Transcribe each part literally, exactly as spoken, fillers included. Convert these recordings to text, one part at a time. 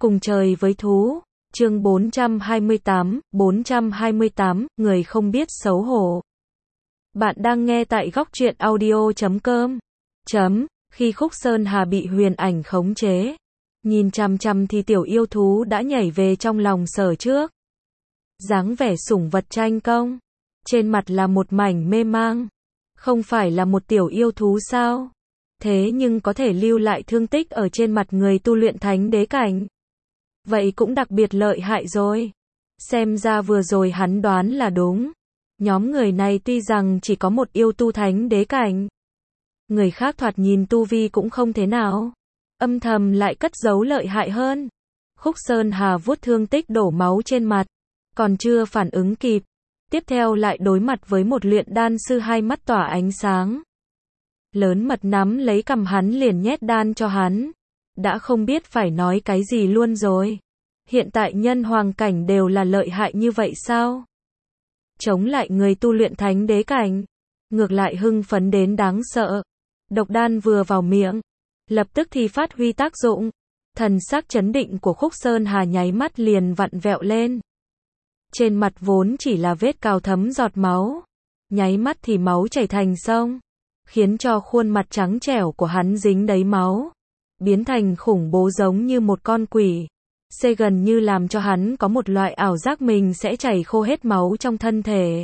Cùng trời với thú. Chương bốn trăm hai mươi tám, bốn trăm hai mươi tám, người không biết xấu hổ. Bạn đang nghe tại góc truyện audio chấm com. Chấm, khi Khúc Sơn Hà bị huyền ảnh khống chế, nhìn chằm chằm thì tiểu yêu thú đã nhảy về trong lòng Sở Trước. Dáng vẻ sủng vật tranh công, trên mặt là một mảnh mê mang. Không phải là một tiểu yêu thú sao? Thế nhưng có thể lưu lại thương tích ở trên mặt người tu luyện thánh đế cảnh. Vậy cũng đặc biệt lợi hại rồi. Xem ra vừa rồi hắn đoán là đúng. Nhóm người này tuy rằng chỉ có một yêu tu thánh đế cảnh, người khác thoạt nhìn tu vi cũng không thế nào, âm thầm lại cất giấu lợi hại hơn. Khúc Sơn Hà vuốt thương tích đổ máu trên mặt, còn chưa phản ứng kịp, tiếp theo lại đối mặt với một luyện đan sư hai mắt tỏa ánh sáng. Lớn mật nắm lấy cằm hắn liền nhét đan cho hắn. Đã không biết phải nói cái gì luôn rồi. Hiện tại nhân hoàng cảnh đều là lợi hại như vậy sao? Chống lại người tu luyện thánh đế cảnh, ngược lại hưng phấn đến đáng sợ. Độc đan vừa vào miệng, lập tức thì phát huy tác dụng. Thần sắc chấn định của Khúc Sơn Hà nháy mắt liền vặn vẹo lên. Trên mặt vốn chỉ là vết cào thấm giọt máu, nháy mắt thì máu chảy thành sông, khiến cho khuôn mặt trắng trẻo của hắn dính đầy máu, biến thành khủng bố giống như một con quỷ. Xê gần như làm cho hắn có một loại ảo giác mình sẽ chảy khô hết máu trong thân thể.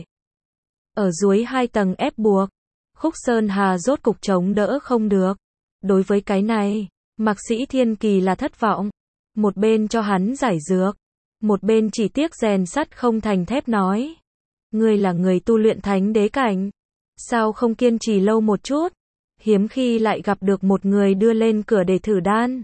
Ở dưới hai tầng ép buộc, Khúc Sơn Hà rốt cục chống đỡ không được. Đối với cái này, Mạc Sĩ Thiên Kỳ là thất vọng. Một bên cho hắn giải dược, một bên chỉ tiếc rèn sắt không thành thép nói. Ngươi là người tu luyện thánh đế cảnh, sao không kiên trì lâu một chút? Hiếm khi lại gặp được một người đưa lên cửa để thử đan.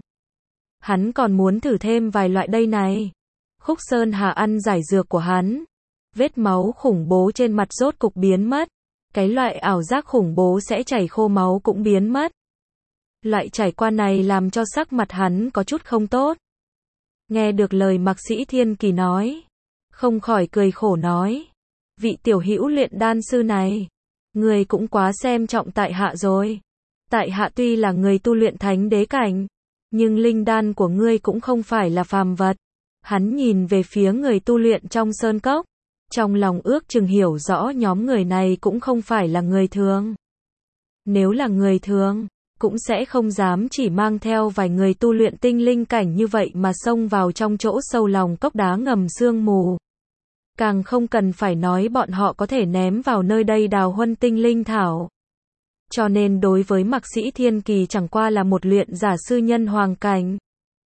Hắn còn muốn thử thêm vài loại đây này. Khúc Sơn Hà ăn giải dược của hắn. Vết máu khủng bố trên mặt rốt cục biến mất. Cái loại ảo giác khủng bố sẽ chảy khô máu cũng biến mất. Loại trải qua này làm cho sắc mặt hắn có chút không tốt. Nghe được lời Mạc Sĩ Thiên Kỳ nói, không khỏi cười khổ nói. Vị tiểu hữu luyện đan sư này, người cũng quá xem trọng tại hạ rồi. Tại hạ tuy là người tu luyện thánh đế cảnh, nhưng linh đan của ngươi cũng không phải là phàm vật. Hắn nhìn về phía người tu luyện trong sơn cốc, trong lòng ước chừng hiểu rõ nhóm người này cũng không phải là người thường. Nếu là người thường, cũng sẽ không dám chỉ mang theo vài người tu luyện tinh linh cảnh như vậy mà xông vào trong chỗ sâu lòng cốc đá ngầm sương mù. Càng không cần phải nói bọn họ có thể ném vào nơi đây đào huân tinh linh thảo. Cho nên đối với Mạc Sĩ Thiên Kỳ chẳng qua là một luyện giả sư nhân hoàng cảnh,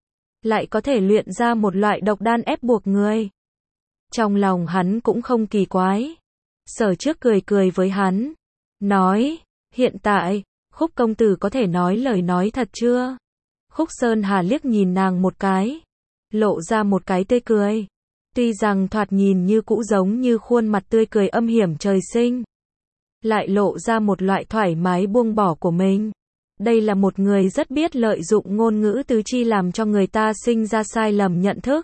lại có thể luyện ra một loại độc đan ép buộc người. Trong lòng hắn cũng không kỳ quái. Sở Trước cười cười với hắn, nói, hiện tại, Khúc công tử có thể nói lời nói thật chưa? Khúc Sơn Hà liếc nhìn nàng một cái, lộ ra một cái tươi cười. Tuy rằng thoạt nhìn như cũ giống như khuôn mặt tươi cười âm hiểm trời sinh, lại lộ ra một loại thoải mái buông bỏ của mình. Đây là một người rất biết lợi dụng ngôn ngữ tứ chi làm cho người ta sinh ra sai lầm nhận thức.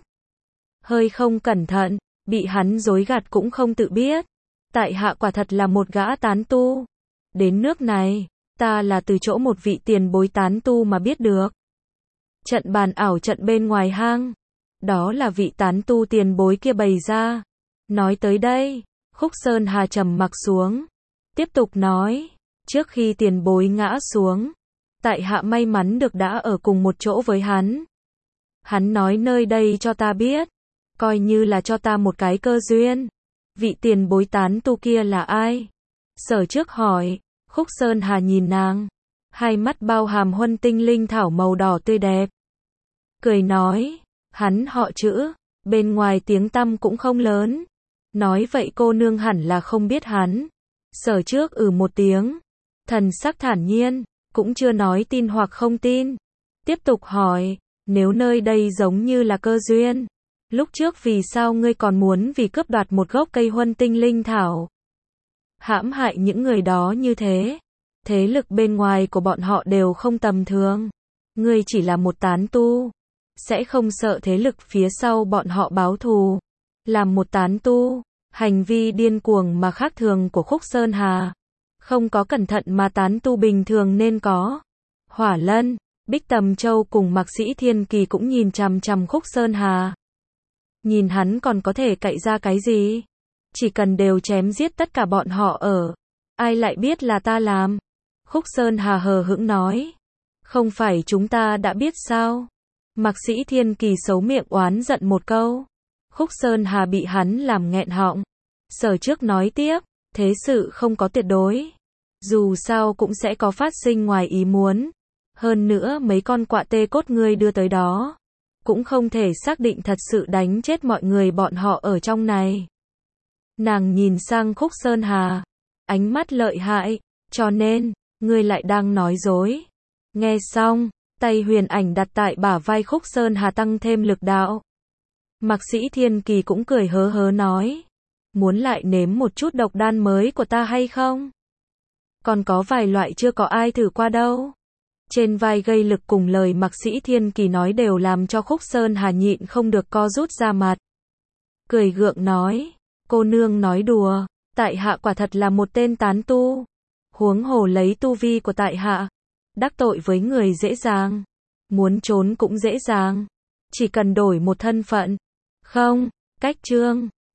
Hơi không cẩn thận, bị hắn dối gạt cũng không tự biết. Tại hạ quả thật là một gã tán tu. Đến nước này, ta là từ chỗ một vị tiền bối tán tu mà biết được. Trận bàn ảo trận bên ngoài hang, đó là vị tán tu tiền bối kia bày ra. Nói tới đây, Khúc Sơn Hà trầm mặc xuống, tiếp tục nói, trước khi tiền bối ngã xuống, tại hạ may mắn được đã ở cùng một chỗ với hắn. Hắn nói nơi đây cho ta biết, coi như là cho ta một cái cơ duyên. Vị tiền bối tán tu kia là ai? Sở Trước hỏi. Khúc Sơn Hà nhìn nàng, hai mắt bao hàm huân tinh linh thảo màu đỏ tươi đẹp. Cười nói, hắn họ Chữ, bên ngoài tiếng tăm cũng không lớn. Nói vậy cô nương hẳn là không biết hắn. Sở Trước ừ một tiếng, thần sắc thản nhiên, cũng chưa nói tin hoặc không tin. Tiếp tục hỏi, nếu nơi đây giống như là cơ duyên, lúc trước vì sao ngươi còn muốn vì cướp đoạt một gốc cây huân tinh linh thảo, hãm hại những người đó như thế? Thế lực bên ngoài của bọn họ đều không tầm thường. Ngươi chỉ là một tán tu, sẽ không sợ thế lực phía sau bọn họ báo thù. Làm một tán tu, hành vi điên cuồng mà khác thường của Khúc Sơn Hà, không có cẩn thận mà tán tu bình thường nên có. Hỏa Lân, Bích Tầm Châu cùng Mạc Sĩ Thiên Kỳ cũng nhìn chằm chằm Khúc Sơn Hà. Nhìn hắn còn có thể cậy ra cái gì? Chỉ cần đều chém giết tất cả bọn họ ở. Ai lại biết là ta làm? Khúc Sơn Hà hờ hững nói. Không phải chúng ta đã biết sao? Mạc Sĩ Thiên Kỳ xấu miệng oán giận một câu. Khúc Sơn Hà bị hắn làm nghẹn họng. Sở trước nói tiếp, thế sự không có tuyệt đối. Dù sao cũng sẽ có phát sinh ngoài ý muốn. Hơn nữa mấy con quạ tê cốt ngươi đưa tới đó. Cũng không thể xác định thật sự đánh chết mọi người bọn họ ở trong này. Nàng nhìn sang Khúc Sơn Hà. Ánh mắt lợi hại. Cho nên, ngươi lại đang nói dối. Nghe xong, tay huyền ảnh đặt tại bả vai Khúc Sơn Hà tăng thêm lực đạo. Mạc Sĩ Thiên Kỳ cũng cười hớ hớ nói. Muốn lại nếm một chút độc đan mới của ta hay không? Còn có vài loại chưa có ai thử qua đâu. Trên vai gây lực cùng lời Mạc Sĩ Thiên Kỳ nói đều làm cho Khúc Sơn Hà nhịn không được co rút ra mặt. Cười gượng nói. Cô nương nói đùa. Tại hạ quả thật là một tên tán tu. Huống hồ lấy tu vi của tại hạ. Đắc tội với người dễ dàng. Muốn trốn cũng dễ dàng. Chỉ cần đổi một thân phận. Không, cách trương.